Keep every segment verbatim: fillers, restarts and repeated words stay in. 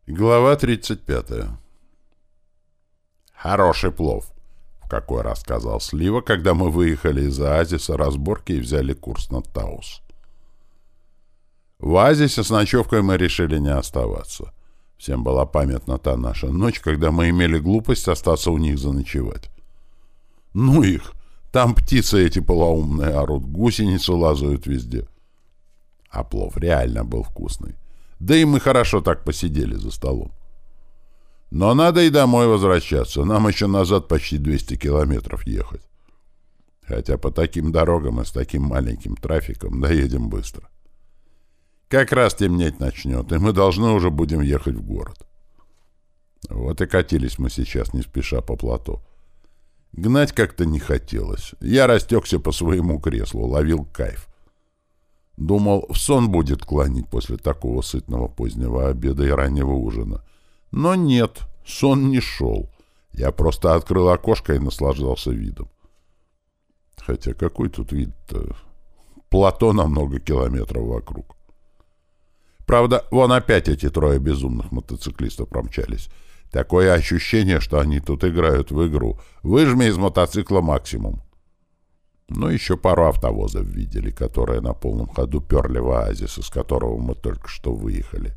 Глава тридцать пятая. Хороший плов, в какой раз сказал Слива, когда мы выехали из оазиса разборки и взяли курс на Таус. В оазисе с ночевкой мы решили не оставаться. Всем была памятна та наша ночь, когда мы имели глупость остаться у них заночевать. Ну их! Там птицы эти полоумные орут, гусеницы лазают везде. А плов реально был вкусный. Да и мы хорошо так посидели за столом. Но надо и домой возвращаться. Нам еще назад почти двести километров ехать. Хотя по таким дорогам и с таким маленьким трафиком доедем быстро. Как раз темнеть начнет, и мы должны уже будем ехать в город. Вот и катились мы сейчас не спеша по плато. Гнать как-то не хотелось. Я растекся по своему креслу, ловил кайф. Думал, в сон будет клонить после такого сытного позднего обеда и раннего ужина. Но нет, сон не шел. Я просто открыл окошко и наслаждался видом. Хотя какой тут вид-то? Плато на много километров вокруг. Правда, вон опять эти трое безумных мотоциклистов промчались. Такое ощущение, что они тут играют в игру. Выжми из мотоцикла максимум. Ну, еще пару автовозов видели, которые на полном ходу перли в оазис, из которого мы только что выехали.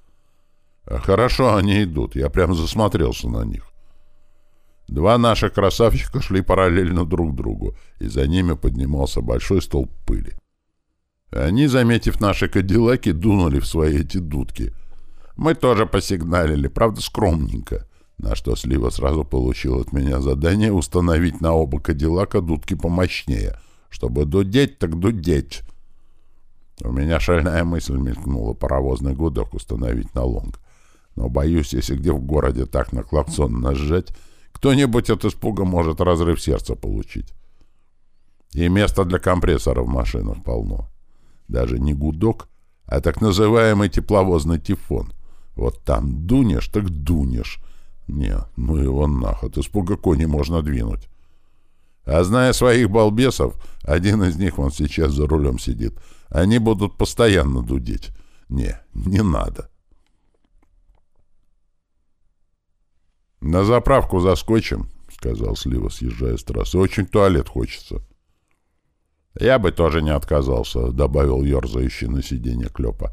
А хорошо они идут, я прям засмотрелся на них. Два наших красавчика шли параллельно друг другу, и за ними поднимался большой столб пыли. Они, заметив наши кадиллаки, дунули в свои эти дудки. Мы тоже посигналили, правда, скромненько, на что Слива сразу получил от меня задание установить на оба кадиллака дудки помощнее, чтобы дудеть так дудеть. У меня шальная мысль мелькнула паровозный гудок установить на лонг. Но боюсь, если где в городе так на клаксон нажать, кто-нибудь от испуга может разрыв сердца получить. И места для компрессора в машинах полно. Даже не гудок, а так называемый тепловозный тифон. Вот там дунешь, так дунешь. Не, ну его нах, от испуга кони можно двинуть. А зная своих балбесов, один из них вон сейчас за рулем сидит, они будут постоянно дудеть. Не, не надо. «На заправку заскочим», — сказал Слива, съезжая с трассы. «Очень в туалет хочется». «Я бы тоже не отказался», — добавил ерзающий на сиденье Клёпа.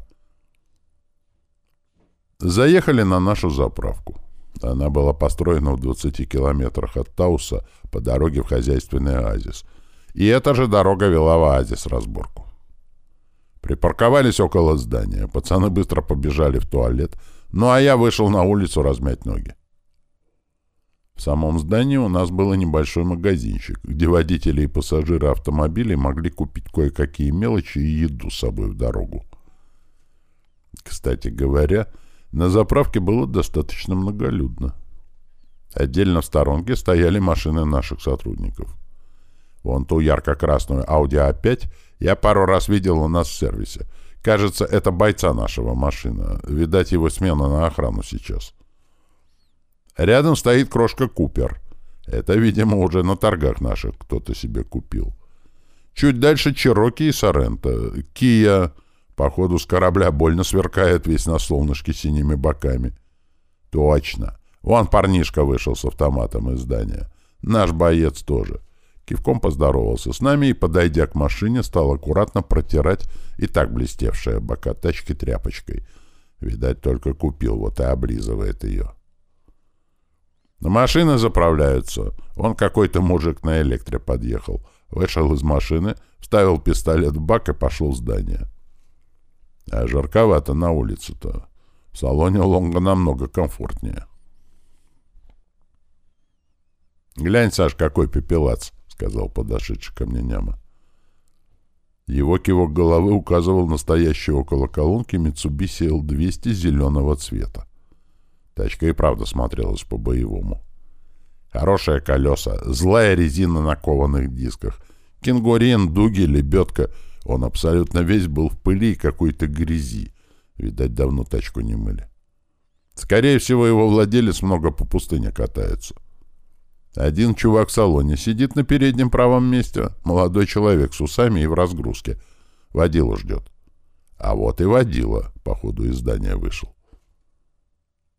Заехали на нашу заправку. Она была построена в двадцати километрах от Тауса по дороге в хозяйственный оазис. И эта же дорога вела в оазис разборку. Припарковались около здания. Пацаны быстро побежали в туалет, ну а я вышел на улицу размять ноги. В самом здании у нас был небольшой магазинчик, где водители и пассажиры автомобилей могли купить кое-какие мелочи и еду с собой в дорогу. Кстати говоря, на заправке было достаточно многолюдно. Отдельно в сторонке стояли машины наших сотрудников. Вон ту ярко-красную Audi а пять я пару раз видел у нас в сервисе. Кажется, это бойца нашего машина. Видать, его смена на охрану сейчас. Рядом стоит крошка Купер. Это, видимо, уже на торгах наших кто-то себе купил. Чуть дальше Чероки и Соренто. Кия, походу, с корабля больно сверкает весь на солнышке синими боками. Точно. Вон парнишка вышел с автоматом из здания. Наш боец тоже. Кивком поздоровался с нами и, подойдя к машине, стал аккуратно протирать и так блестевшие бока тачки тряпочкой. Видать, только купил, вот и облизывает ее. Машины заправляются. Он какой-то мужик на электре подъехал. Вышел из машины, вставил пистолет в бак и пошел в здание. А жарковато на улице-то. В салоне Лонга намного комфортнее. «Глянь, Саш, какой пепелац», — сказал подошедший ко мне Няма. Его кивок головы указывал на стоящий около колонки Mitsubishi эл двести зеленого цвета. Тачка и правда смотрелась по-боевому. Хорошие колеса, злая резина на кованых дисках, кенгурин, дуги, лебедка. Он абсолютно весь был в пыли и какой-то грязи. Видать, давно тачку не мыли. Скорее всего, его владелец много по пустыне катается. Один чувак в салоне сидит на переднем правом месте, молодой человек с усами и в разгрузке. Водила ждет. А вот и водила, походу, из здания вышел.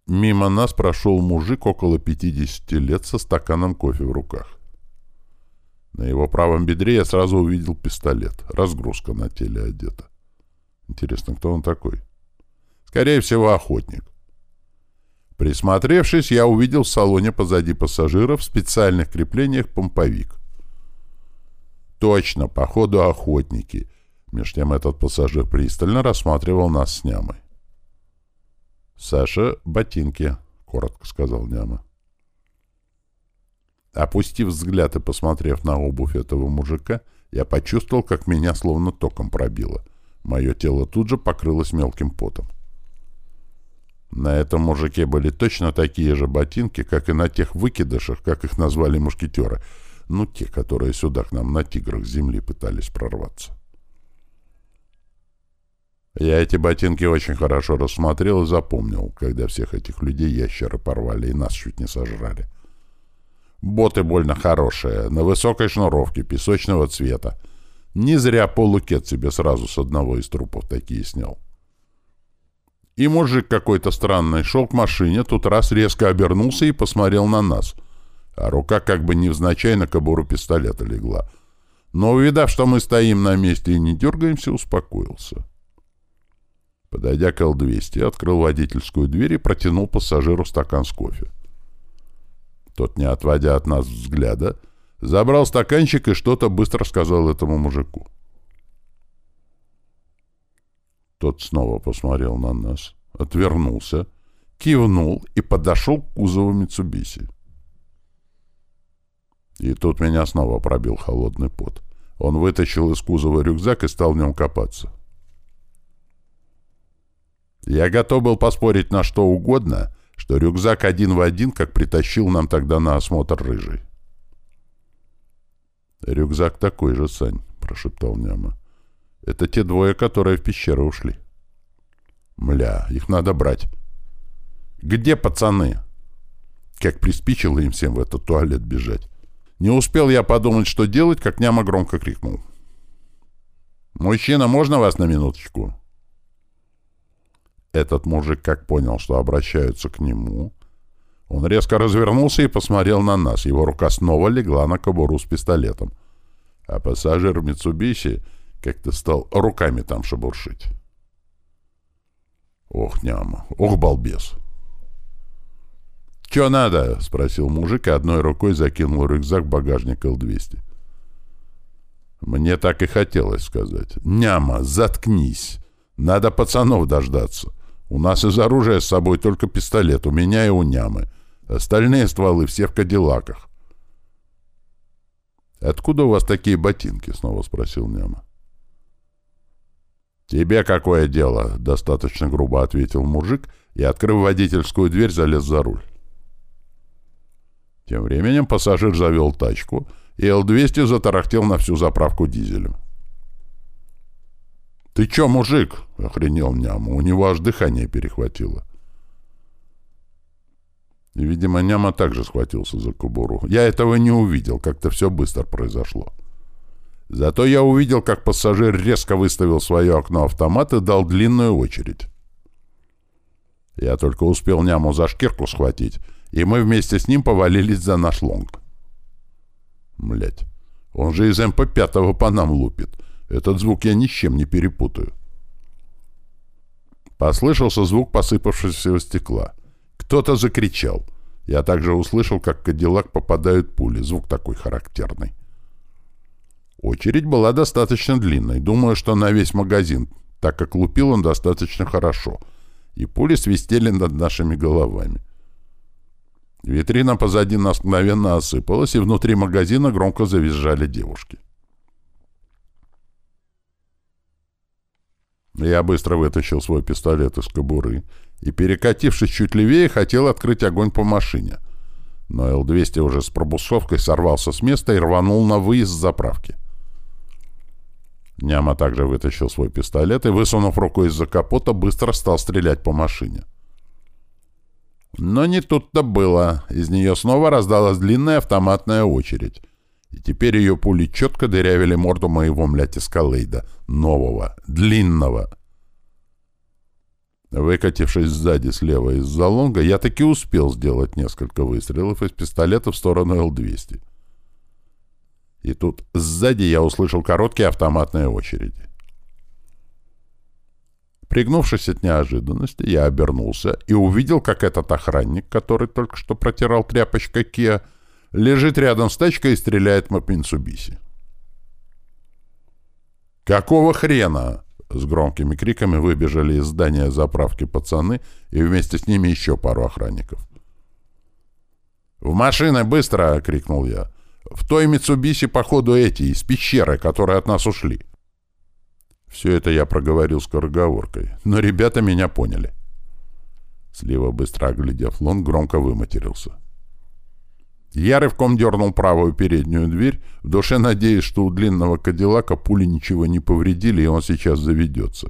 Мимо нас прошел мужик около пятидесяти лет со стаканом кофе в руках. На его правом бедре я сразу увидел пистолет. Разгрузка на теле одета. Интересно, кто он такой? Скорее всего, охотник. Присмотревшись, я увидел в салоне позади пассажира в специальных креплениях помповик. Точно, походу, охотники. Меж тем этот пассажир пристально рассматривал нас с Нямой. «Саша, ботинки», — коротко сказал Няма. Опустив взгляд и посмотрев на обувь этого мужика, я почувствовал, как меня словно током пробило. Мое тело тут же покрылось мелким потом. На этом мужике были точно такие же ботинки, как и на тех выкидышах, как их назвали мушкетеры, ну, те, которые сюда к нам на тиграх с земли пытались прорваться. Я эти ботинки очень хорошо рассмотрел и запомнил, когда всех этих людей ящеры порвали и нас чуть не сожрали. Боты больно хорошие, на высокой шнуровке, песочного цвета. Не зря полукет себе сразу с одного из трупов такие снял. И мужик какой-то странный шел к машине, тут раз резко обернулся и посмотрел на нас, а рука как бы невзначай на кобуру пистолета легла. Но, увидав, что мы стоим на месте и не дергаемся, успокоился. Подойдя к Эл двести, открыл водительскую дверь и протянул пассажиру стакан с кофе. Тот, не отводя от нас взгляда, забрал стаканчик и что-то быстро сказал этому мужику. Тот снова посмотрел на нас, отвернулся, кивнул и подошел к кузову Митсубиси. И тут меня снова пробил холодный пот. Он вытащил из кузова рюкзак и стал в нем копаться. Я готов был поспорить на что угодно, что рюкзак один в один, как притащил нам тогда на осмотр Рыжий. «Рюкзак такой же, Сань», — прошептал Няма. «Это те двое, которые в пещеру ушли». «Мля, их надо брать». «Где пацаны?» Как приспичило им всем в этот туалет бежать. Не успел я подумать, что делать, как Няма громко крикнул. «Мужчина, можно вас на минуточку?» Этот мужик как понял, что обращаются к нему. Он резко развернулся и посмотрел на нас. Его рука снова легла на кобуру с пистолетом. А пассажир Митсубиси как-то стал руками там шебуршить. Ох, Няма, ох, балбес. «Чё надо?» — спросил мужик и одной рукой закинул рюкзак в багажник Эл двести. Мне так и хотелось сказать. «Няма, заткнись! Надо пацанов дождаться. У нас из оружия с собой только пистолет, у меня и у Нямы. Остальные стволы все в кадиллаках». «Откуда у вас такие ботинки?» — снова спросил Няма. «Тебе какое дело?» — достаточно грубо ответил мужик и, открыв водительскую дверь, залез за руль. Тем временем пассажир завел тачку, и Эл двести затарахтел на всю заправку дизелем. «Ты чё, мужик?» — охренел Няма. У него аж дыхание перехватило. И, видимо, Няма также схватился за кобуру. Я этого не увидел, как-то все быстро произошло. Зато я увидел, как пассажир резко выставил свое окно автомат и дал длинную очередь. Я только успел Няму за шкирку схватить, и мы вместе с ним повалились за наш лонг. Блять, он же из эм пэ пять по нам лупит. Этот звук я ни с чем не перепутаю. Послышался звук посыпавшегося стекла. Кто-то закричал. Я также услышал, как в кадиллак попадают пули. Звук такой характерный. Очередь была достаточно длинной. Думаю, что на весь магазин, так как лупил он достаточно хорошо. И пули свистели над нашими головами. Витрина позади нас мгновенно осыпалась, и внутри магазина громко завизжали девушки. Я быстро вытащил свой пистолет из кобуры и, перекатившись чуть левее, хотел открыть огонь по машине. Но Эл двести уже с пробуксовкой сорвался с места и рванул на выезд с заправки. Няма также вытащил свой пистолет и, высунув руку из-за капота, быстро стал стрелять по машине. Но не тут-то было. Из нее снова раздалась длинная автоматная очередь. И теперь ее пули четко дырявили морду моего, млядь, эскалейда. Нового, длинного. Выкатившись сзади слева из-за лонга, я таки успел сделать несколько выстрелов из пистолета в сторону Эл двести. И тут сзади я услышал короткие автоматные очереди. Пригнувшись от неожиданности, я обернулся и увидел, как этот охранник, который только что протирал тряпочкой Киа, лежит рядом с тачкой и стреляет в Митсубиси. «Какого хрена?» — с громкими криками выбежали из здания заправки пацаны и вместе с ними еще пару охранников. «В машины, быстро!» — крикнул я. «В той Митсубиси, походу, эти, из пещеры, которые от нас ушли». Все это я проговорил скороговоркой, но ребята меня поняли. Слива, быстро оглядев лонг, громко выматерился. Я рывком дернул правую переднюю дверь, в душе надеясь, что у длинного кадиллака пули ничего не повредили, и он сейчас заведется.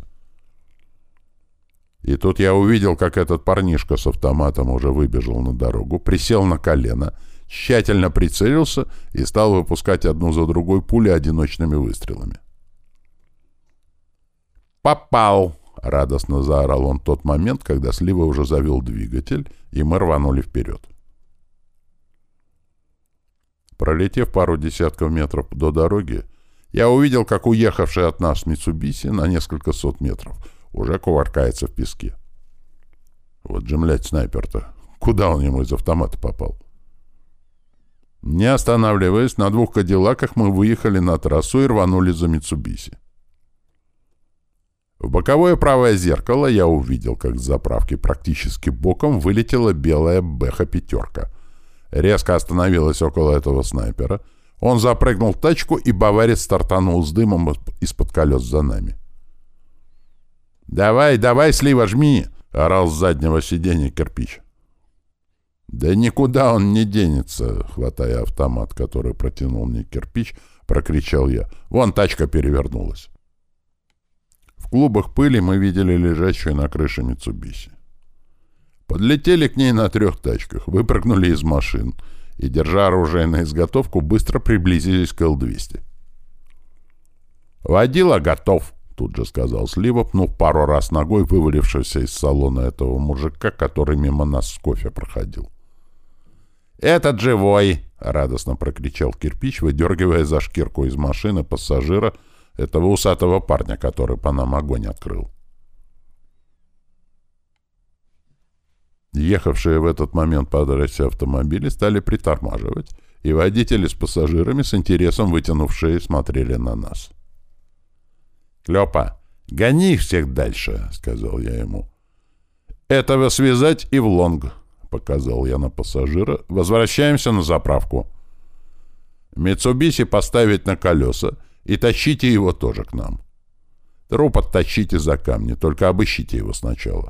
И тут я увидел, как этот парнишка с автоматом уже выбежал на дорогу, присел на колено, тщательно прицелился и стал выпускать одну за другой пули одиночными выстрелами. «Попал!» — радостно заорал он в тот момент, когда Слива уже завел двигатель, и мы рванули вперед. Пролетев пару десятков метров до дороги, я увидел, как уехавший от нас Митсубиси на несколько сот метров уже кувыркается в песке. Вот же, млядь, снайпер-то! Куда он ему из автомата попал? Не останавливаясь, на двух кадиллаках мы выехали на трассу и рванули за Митсубиси. В боковое правое зеркало я увидел, как с заправки практически боком вылетела белая Бэха-пятерка. Резко остановилась около этого снайпера. Он запрыгнул в тачку, и баварец стартанул с дымом из-под колес за нами. «Давай, давай, Слива, жми!» — орал с заднего сиденья кирпич. «Да никуда он не денется!» — хватая автомат, который протянул мне кирпич, прокричал я. «Вон тачка перевернулась!» В клубах пыли мы видели лежащую на крыше Митсубиси. Подлетели к ней на трех тачках, выпрыгнули из машин и, держа оружие на изготовку, быстро приблизились к Эл двести. «Водила готов», — тут же сказал Слива, пнув пару раз ногой вывалившегося из салона этого мужика, который мимо нас с кофе проходил. «Этот живой!» — радостно прокричал кирпич, выдергивая за шкирку из машины пассажира этого усатого парня, который по нам огонь открыл. Ехавшие в этот момент по трассе автомобили стали притормаживать, и водители с пассажирами с интересом вытянувшие смотрели на нас. «Клёпа, гони их всех дальше», — сказал я ему. «Этого связать и в лонг», — показал я на пассажира. «Возвращаемся на заправку. Митсубиси поставить на колеса и тащите его тоже к нам. Труп оттащите за камни, только обыщите его сначала».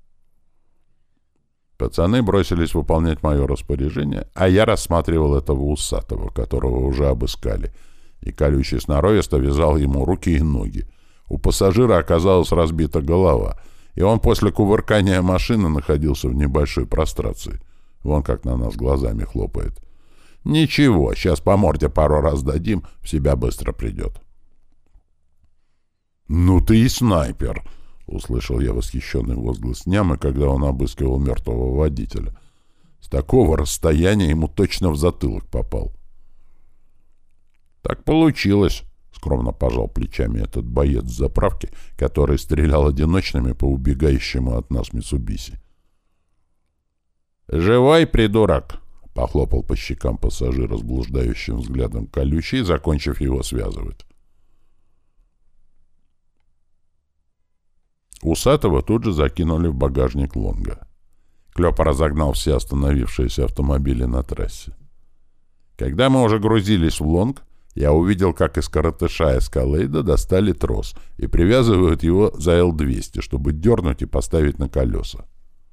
Пацаны бросились выполнять мое распоряжение, а я рассматривал этого усатого, которого уже обыскали, и колючий сноровисто вязал ему руки и ноги. У пассажира оказалась разбита голова, и он после кувыркания машины находился в небольшой прострации. Вон как на нас глазами хлопает. «Ничего, сейчас по морде пару раз дадим, в себя быстро придет». «Ну ты и снайпер!» — услышал я восхищенный возглас Нямы, когда он обыскивал мертвого водителя. С такого расстояния ему точно в затылок попал. «Так получилось», — скромно пожал плечами этот боец с заправки, который стрелял одиночными по убегающему от нас Митсубиси. «Живой, придурок!» — похлопал по щекам пассажира с блуждающим взглядом колючий, закончив его связывать. Усатого тут же закинули в багажник лонга. Клёпа разогнал все остановившиеся автомобили на трассе. Когда мы уже грузились в лонг, я увидел, как из коротыша Эскалейда достали трос и привязывают его за Эл двести, чтобы дернуть и поставить на колеса.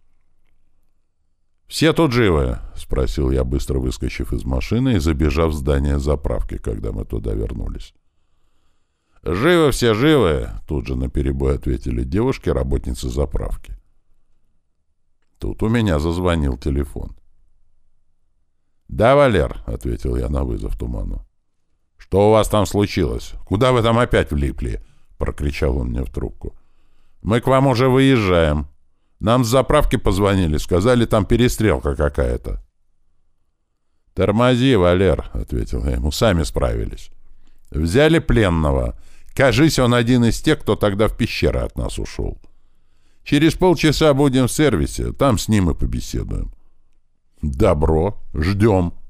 «Все тут живы?» — спросил я, быстро выскочив из машины и забежав в здание заправки, когда мы туда вернулись. «Живы все, живы!» — тут же наперебой ответили девушки, работницы заправки. Тут у меня зазвонил телефон. «Да, Валер», — ответил я на вызов Туману. «Что у вас там случилось? Куда вы там опять влипли?» — прокричал он мне в трубку. «Мы к вам уже выезжаем», Нам с заправки позвонили, сказали, там перестрелка какая-то. «Тормози, Валер», — ответил я ему, — «сами справились. Взяли пленного. Кажись, он один из тех, кто тогда в пещеры от нас ушел. Через полчаса будем в сервисе, там с ним и побеседуем». «Добро, ждем».